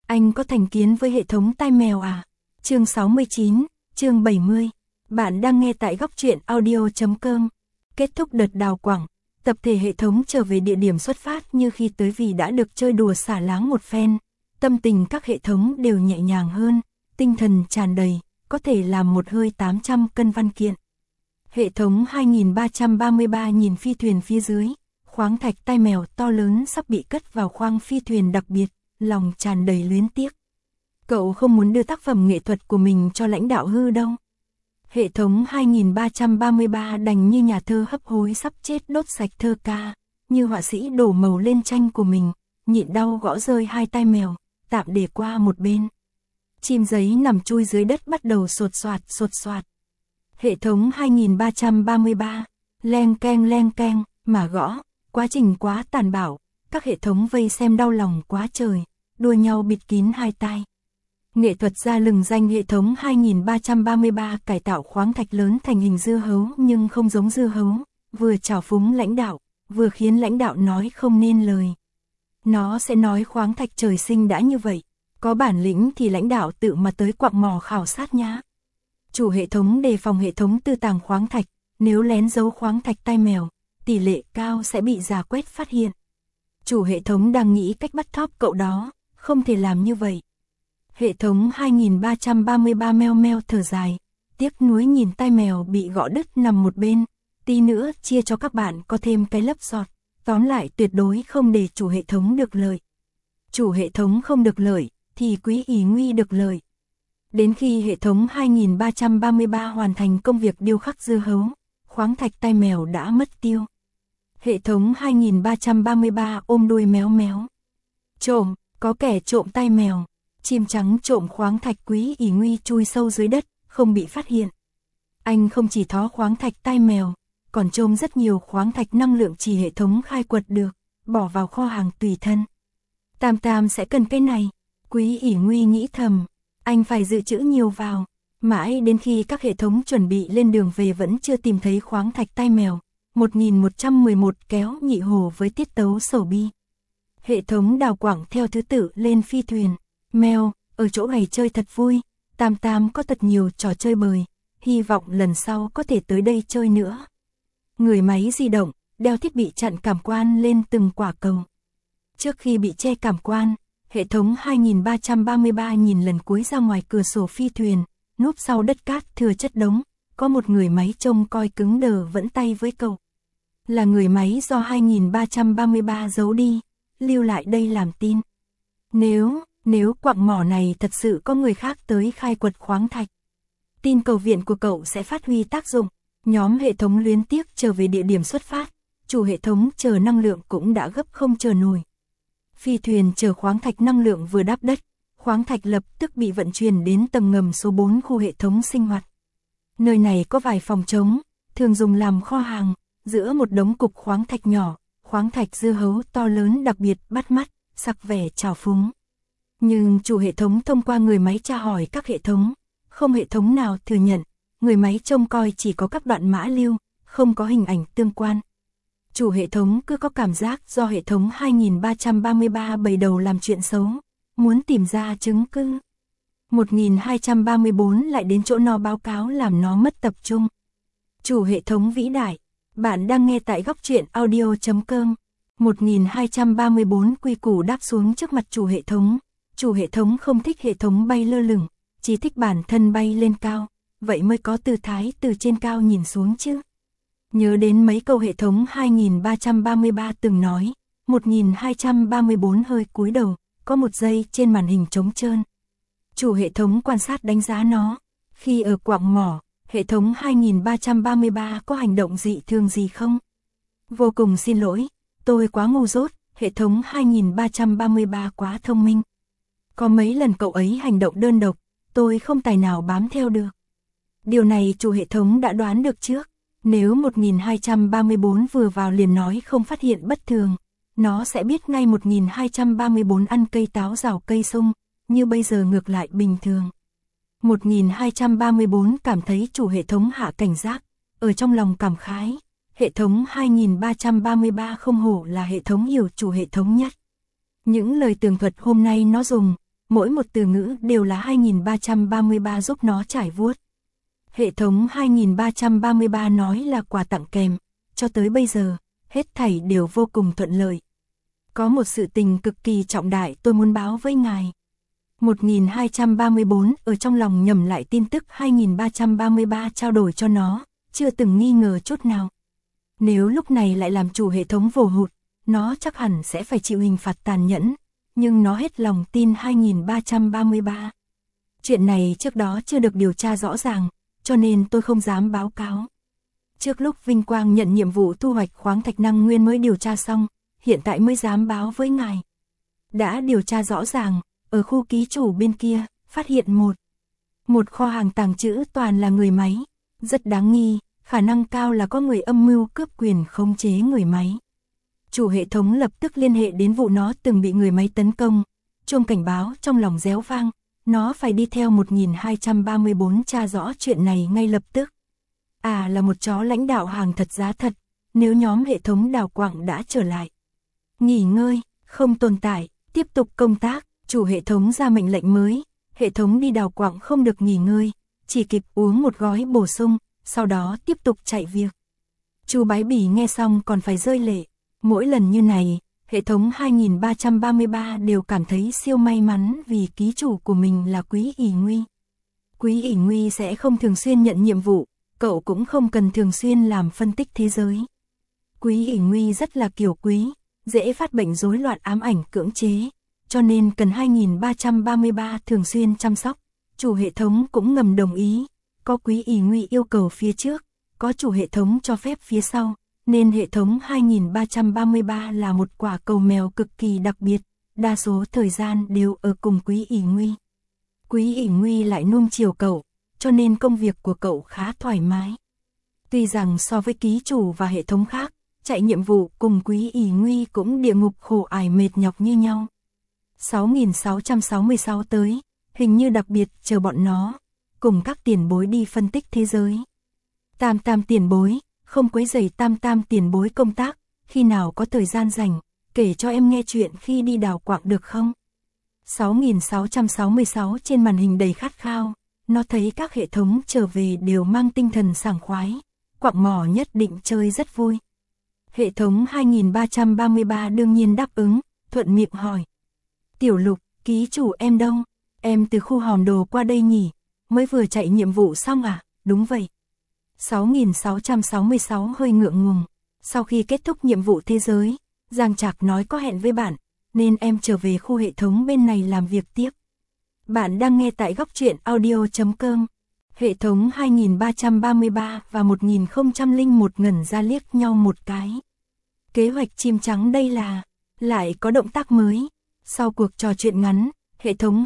Anh có thành kiến với hệ thống tai mèo à? Chương 69, chương 70. Bạn đang nghe tại góc truyện audio.com. Kết thúc đợt đào quảng, tập thể hệ thống trở về địa điểm xuất phát như khi tới vì đã được chơi đùa xả láng một phen. Tâm tình các hệ thống đều nhẹ nhàng hơn, tinh thần tràn đầy, có thể làm một hơi 800 cân văn kiện. Hệ thống 2333 nhìn phi thuyền phía dưới, khoáng thạch tai mèo to lớn sắp bị cất vào khoang phi thuyền đặc biệt, lòng tràn đầy luyến tiếc. Cậu không muốn đưa tác phẩm nghệ thuật của mình cho lãnh đạo hư đâu. Hệ thống 2333 đành như nhà thơ hấp hối sắp chết đốt sạch thơ ca, như họa sĩ đổ màu lên tranh của mình, nhịn đau gõ rơi hai tai mèo, tạm để qua một bên. Chim giấy nằm chui dưới đất bắt đầu sột soạt. Hệ thống 2333, leng keng, mà gõ, quá trình quá tàn bạo, các hệ thống vây xem đau lòng quá trời, đua nhau bịt kín hai tai. Nghệ thuật gia lừng danh hệ thống 2333 cải tạo khoáng thạch lớn thành hình dưa hấu nhưng không giống dưa hấu, vừa trào phúng lãnh đạo, vừa khiến lãnh đạo nói không nên lời. Nó sẽ nói khoáng thạch trời sinh đã như vậy, có bản lĩnh thì lãnh đạo tự mà tới quặng mỏ khảo sát nhá. Chủ hệ thống đề phòng hệ thống tư tàng khoáng thạch, nếu lén giấu khoáng thạch tai mèo, tỷ lệ cao sẽ bị rà quét phát hiện. Chủ hệ thống đang nghĩ cách bắt thóp cậu đó, không thể làm như vậy. Hệ thống 2333 meo meo thở dài, tiếc nuối nhìn tai mèo bị gõ đứt nằm một bên, tí nữa chia cho các bạn có thêm cái lấp giọt, tóm lại tuyệt đối không để chủ hệ thống được lợi. Chủ hệ thống không được lợi, thì Quý ỷ Nguy được lợi. Đến khi hệ thống 2333 hoàn thành công việc điêu khắc dưa hấu, khoáng thạch tai mèo đã mất tiêu. Hệ thống 2333 ôm đuôi méo méo. Trộm, có kẻ trộm tai mèo. Chim trắng trộm khoáng thạch Quý ỷ Nguy chui sâu dưới đất, không bị phát hiện. Anh không chỉ thó khoáng thạch tai mèo, còn trộm rất nhiều khoáng thạch năng lượng chỉ hệ thống khai quật được, bỏ vào kho hàng tùy thân. Tam Tam sẽ cần cái này, Quý ỷ Nguy nghĩ thầm, anh phải dự trữ nhiều vào. Mãi đến khi các hệ thống chuẩn bị lên đường về vẫn chưa tìm thấy khoáng thạch tai mèo. 1111 kéo nhị hồ với tiết tấu sầu bi. Hệ thống đào quảng theo thứ tự lên phi thuyền. Mèo, ở chỗ này chơi thật vui, Tam Tam có thật nhiều trò chơi bời, hy vọng lần sau có thể tới đây chơi nữa. Người máy di động, đeo thiết bị chặn cảm quan lên từng quả cầu. Trước khi bị che cảm quan, hệ thống 2333 nhìn lần cuối ra ngoài cửa sổ phi thuyền, núp sau đất cát thừa chất đống, có một người máy trông coi cứng đờ vẫn tay với cậu. Là người máy do 2333 giấu đi, lưu lại đây làm tin. Nếu quặng mỏ này thật sự có người khác tới khai quật khoáng thạch, tin cầu viện của cậu sẽ phát huy tác dụng. Nhóm hệ thống luyến tiếc trở về địa điểm xuất phát, chủ hệ thống chờ năng lượng cũng đã gấp không chờ nổi. Phi thuyền chở khoáng thạch năng lượng vừa đáp đất, khoáng thạch lập tức bị vận chuyển đến tầng ngầm số 4 khu hệ thống sinh hoạt. Nơi này có vài phòng trống, thường dùng làm kho hàng, giữa một đống cục khoáng thạch nhỏ, khoáng thạch dưa hấu to lớn đặc biệt bắt mắt, sặc vẻ trào phúng. Nhưng chủ hệ thống thông qua người máy tra hỏi các hệ thống, không hệ thống nào thừa nhận, người máy trông coi chỉ có các đoạn mã lưu, không có hình ảnh tương quan. Chủ hệ thống cứ có cảm giác do hệ thống 2333 bày đầu làm chuyện xấu, muốn tìm ra chứng cứ. 1234 lại đến chỗ nó báo cáo làm nó mất tập trung. Chủ hệ thống vĩ đại, bạn đang nghe tại góc truyện audio.com. 1234 quy củ đáp xuống trước mặt chủ hệ thống. Chủ hệ thống không thích hệ thống bay lơ lửng, chỉ thích bản thân bay lên cao, vậy mới có tư thái từ trên cao nhìn xuống chứ. Nhớ đến mấy câu hệ thống 2333 từng nói, 1234 hơi cúi đầu, có một giây trên màn hình trống trơn. Chủ hệ thống quan sát đánh giá nó, khi ở quặng mỏ, hệ thống 2333 có hành động dị thường gì không? Vô cùng xin lỗi, tôi quá ngu dốt, hệ thống 2333 quá thông minh. Có mấy lần cậu ấy hành động đơn độc, tôi không tài nào bám theo được. Điều này chủ hệ thống đã đoán được trước, nếu 1234 vừa vào liền nói không phát hiện bất thường, nó sẽ biết ngay 1234 ăn cây táo rào cây sung, như bây giờ ngược lại bình thường. 1234 cảm thấy chủ hệ thống hạ cảnh giác, ở trong lòng cảm khái, hệ thống 2333 không hổ là hệ thống hiểu chủ hệ thống nhất. Những lời tường thuật hôm nay nó dùng, mỗi một từ ngữ đều là 2333 giúp nó trải vuốt. Hệ thống 2333 nói là quà tặng kèm, cho tới bây giờ, hết thảy đều vô cùng thuận lợi. Có một sự tình cực kỳ trọng đại tôi muốn báo với ngài. 1234 ở trong lòng nhầm lại tin tức 2333 trao đổi cho nó, chưa từng nghi ngờ chút nào. Nếu lúc này lại làm chủ hệ thống vồ hụt, nó chắc hẳn sẽ phải chịu hình phạt tàn nhẫn, nhưng nó hết lòng tin 2333. Chuyện này trước đó chưa được điều tra rõ ràng, cho nên tôi không dám báo cáo. Trước lúc Vinh Quang nhận nhiệm vụ thu hoạch khoáng thạch năng nguyên mới điều tra xong, hiện tại mới dám báo với ngài. Đã điều tra rõ ràng, ở khu ký chủ bên kia, phát hiện một kho hàng tàng trữ toàn là người máy, rất đáng nghi, khả năng cao là có người âm mưu cướp quyền khống chế người máy. Chủ hệ thống lập tức liên hệ đến vụ nó từng bị người máy tấn công, chuông cảnh báo trong lòng réo vang, nó phải đi theo 1234 tra rõ chuyện này ngay lập tức. À, là một chó lãnh đạo hàng thật giá thật, nếu nhóm hệ thống đào quặng đã trở lại. Nghỉ ngơi, không tồn tại, tiếp tục công tác, chủ hệ thống ra mệnh lệnh mới, hệ thống đi đào quặng không được nghỉ ngơi, chỉ kịp uống một gói bổ sung, sau đó tiếp tục chạy việc. Chu Bái Bỉ nghe xong còn phải rơi lệ, mỗi lần như này, hệ thống 2333 đều cảm thấy siêu may mắn vì ký chủ của mình là Quý ỷ Nguy. Quý ỷ Nguy sẽ không thường xuyên nhận nhiệm vụ, cậu cũng không cần thường xuyên làm phân tích thế giới. Quý ỷ Nguy rất là kiểu quý, dễ phát bệnh rối loạn ám ảnh cưỡng chế, cho nên cần 2333 thường xuyên chăm sóc. Chủ hệ thống cũng ngầm đồng ý, có Quý ỷ Nguy yêu cầu phía trước, có chủ hệ thống cho phép phía sau, nên hệ thống 2333 là một quả cầu mèo cực kỳ đặc biệt, đa số thời gian đều ở cùng Quý ỷ Nguy. Quý ỷ Nguy lại nuông chiều cậu, cho nên công việc của cậu khá thoải mái. Tuy rằng so với ký chủ và hệ thống khác, chạy nhiệm vụ cùng Quý ỷ Nguy cũng địa ngục khổ ải mệt nhọc như nhau. 6666 tới, hình như đặc biệt chờ bọn nó, cùng các tiền bối đi phân tích thế giới. Tam tam tiền bối, không quấy rầy tam tam tiền bối công tác, khi nào có thời gian rảnh, kể cho em nghe chuyện khi đi đào quặng được không? 6666 trên màn hình đầy khát khao, nó thấy các hệ thống trở về đều mang tinh thần sảng khoái, quặng mỏ nhất định chơi rất vui. Hệ thống 2333 đương nhiên đáp ứng, thuận miệng hỏi. Tiểu Lục, ký chủ em đâu? Em từ khu hòn đồ qua đây nhỉ? Mới vừa chạy nhiệm vụ xong à? Đúng vậy. 6666 hơi ngượng ngùng. Sau khi kết thúc nhiệm vụ thế giới, Giang Trạc nói có hẹn với bạn, nên em trở về khu hệ thống bên này làm việc tiếp. Bạn đang nghe tại Góc Truyện Audio.com. Hệ thống 2333 và 1001 ngẩn ra liếc nhau một cái. Kế hoạch chim trắng đây là, lại có động tác mới. Sau cuộc trò chuyện ngắn, hệ thống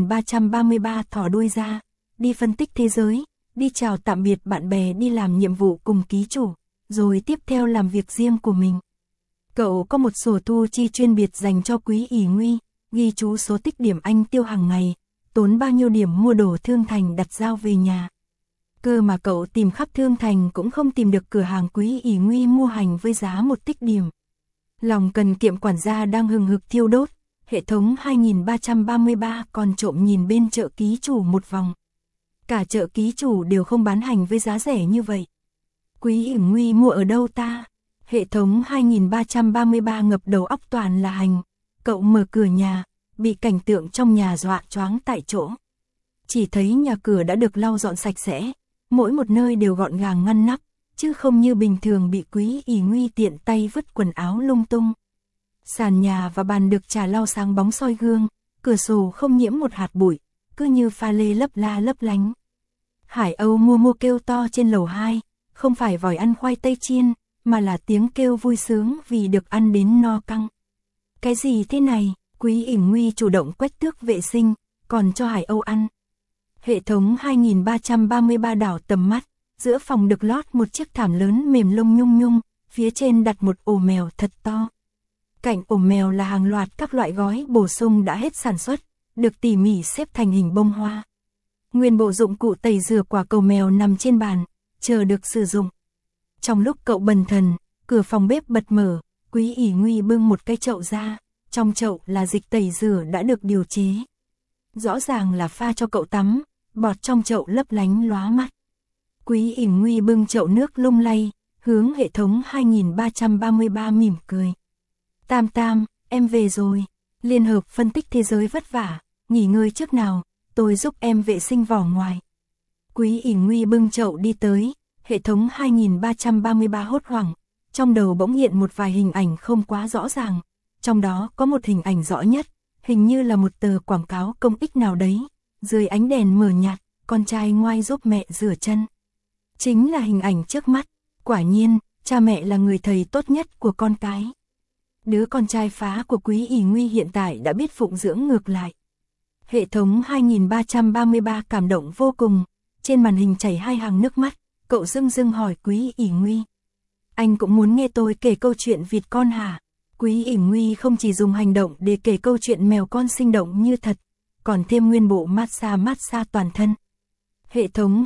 2333 thỏ đuôi ra, đi phân tích thế giới, đi chào tạm biệt bạn bè, đi làm nhiệm vụ cùng ký chủ, rồi tiếp theo làm việc riêng của mình. Cậu có một sổ thu chi chuyên biệt dành cho Quý ỷ Nguy, ghi chú số tích điểm anh tiêu hàng ngày, tốn bao nhiêu điểm mua đồ Thương Thành đặt giao về nhà. Cơ mà cậu tìm khắp Thương Thành cũng không tìm được cửa hàng Quý ỷ Nguy mua hành với giá 1 tích điểm. Lòng cần kiệm quản gia đang hừng hực thiêu đốt, hệ thống 2333 còn trộm nhìn bên chợ ký chủ một vòng. Cả chợ ký chủ đều không bán hành với giá rẻ như vậy. Quý ỷ Nguy mua ở đâu ta? Hệ thống 2333 ngập đầu óc toàn là hành. Cậu mở cửa nhà, bị cảnh tượng trong nhà dọa choáng tại chỗ. Chỉ thấy nhà cửa đã được lau dọn sạch sẽ, mỗi một nơi đều gọn gàng ngăn nắp, chứ không như bình thường bị Quý ỷ Nguy tiện tay vứt quần áo lung tung. Sàn nhà và bàn được trà lau sáng bóng soi gương, cửa sổ không nhiễm một hạt bụi, cứ như pha lê lấp la lấp lánh. Hải Âu mua kêu to trên lầu 2, không phải vòi ăn khoai tây chiên, mà là tiếng kêu vui sướng vì được ăn đến no căng. Cái gì thế này? Quý ỷ Nguy chủ động quét tước vệ sinh, còn cho Hải Âu ăn. Hệ thống 2333 đảo tầm mắt, giữa phòng được lót một chiếc thảm lớn mềm lông nhung nhung, phía trên đặt một ổ mèo thật to. Cạnh ổ mèo là hàng loạt các loại gói bổ sung đã hết sản xuất, được tỉ mỉ xếp thành hình bông hoa. Nguyên bộ dụng cụ tẩy rửa quả cầu mèo nằm trên bàn, chờ được sử dụng. Trong lúc cậu bần thần, cửa phòng bếp bật mở, Quý ỷ Nguy bưng một cái chậu ra, trong chậu là dịch tẩy rửa đã được điều chế. Rõ ràng là pha cho cậu tắm, bọt trong chậu lấp lánh lóa mắt. Quý ỉn nguy bưng chậu nước lung lay, hướng hệ thống 2333 mỉm cười. Tam Tam, em về rồi. Liên hợp phân tích thế giới vất vả, nghỉ ngơi trước nào, tôi giúp em vệ sinh vỏ ngoài. Quý ỉn nguy bưng chậu đi tới, hệ thống 2333 hốt hoảng, trong đầu bỗng hiện một vài hình ảnh không quá rõ ràng, trong đó có một hình ảnh rõ nhất, hình như là một tờ quảng cáo công ích nào đấy, dưới ánh đèn mờ nhạt, con trai ngoai giúp mẹ rửa chân. Chính là hình ảnh trước mắt, quả nhiên, cha mẹ là người thầy tốt nhất của con cái. Đứa con trai phá của Quý ỉ nguy hiện tại đã biết phụng dưỡng ngược lại. Hệ thống 2333 cảm động vô cùng, trên màn hình chảy hai hàng nước mắt, cậu dưng dưng hỏi Quý ỉ nguy. Anh cũng muốn nghe tôi kể câu chuyện vịt con hả? Quý ỉ nguy không chỉ dùng hành động để kể câu chuyện mèo con sinh động như thật, còn thêm nguyên bộ massage toàn thân. Hệ thống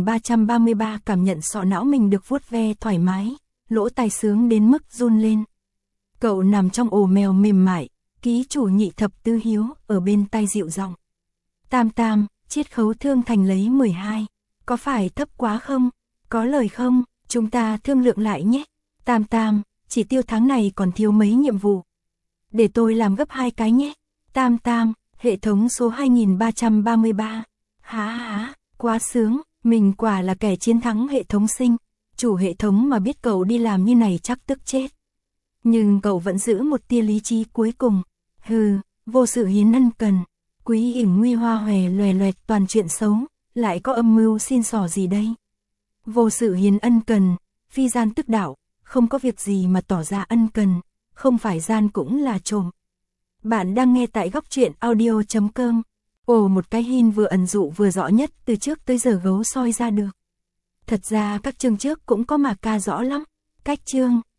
2333 cảm nhận sọ não mình được vuốt ve thoải mái, lỗ tai sướng đến mức run lên. Cậu nằm trong ổ mèo mềm mại, ký chủ Nhị Thập Tứ Hiếu ở bên tai dịu giọng. Tam Tam, chiết khấu thương thành lấy 12, có phải thấp quá không? Có lời không? Chúng ta thương lượng lại nhé. Tam Tam, chỉ tiêu tháng này còn thiếu mấy nhiệm vụ. Để tôi làm gấp 2 cái nhé. Tam Tam, hệ thống số 2333. Há, quá sướng, mình quả là kẻ chiến thắng hệ thống sinh. Chủ hệ thống mà biết cậu đi làm như này chắc tức chết. Nhưng cậu vẫn giữ một tia lý trí cuối cùng. Hừ, vô sự hiến ân cần. Quý ỉn nguy hoa hòe loè loẹt toàn chuyện xấu, lại có âm mưu xin xỏ gì đây? Vô sự hiến ân cần, phi gian tức đạo, không có việc gì mà tỏ ra ân cần, không phải gian cũng là trộm. Bạn đang nghe tại góc truyện audio.com. Ồ, một cái hin vừa ẩn dụ vừa rõ nhất từ trước tới giờ gấu soi ra được. Thật ra các chương trước cũng có mà ca rõ lắm. Cách chương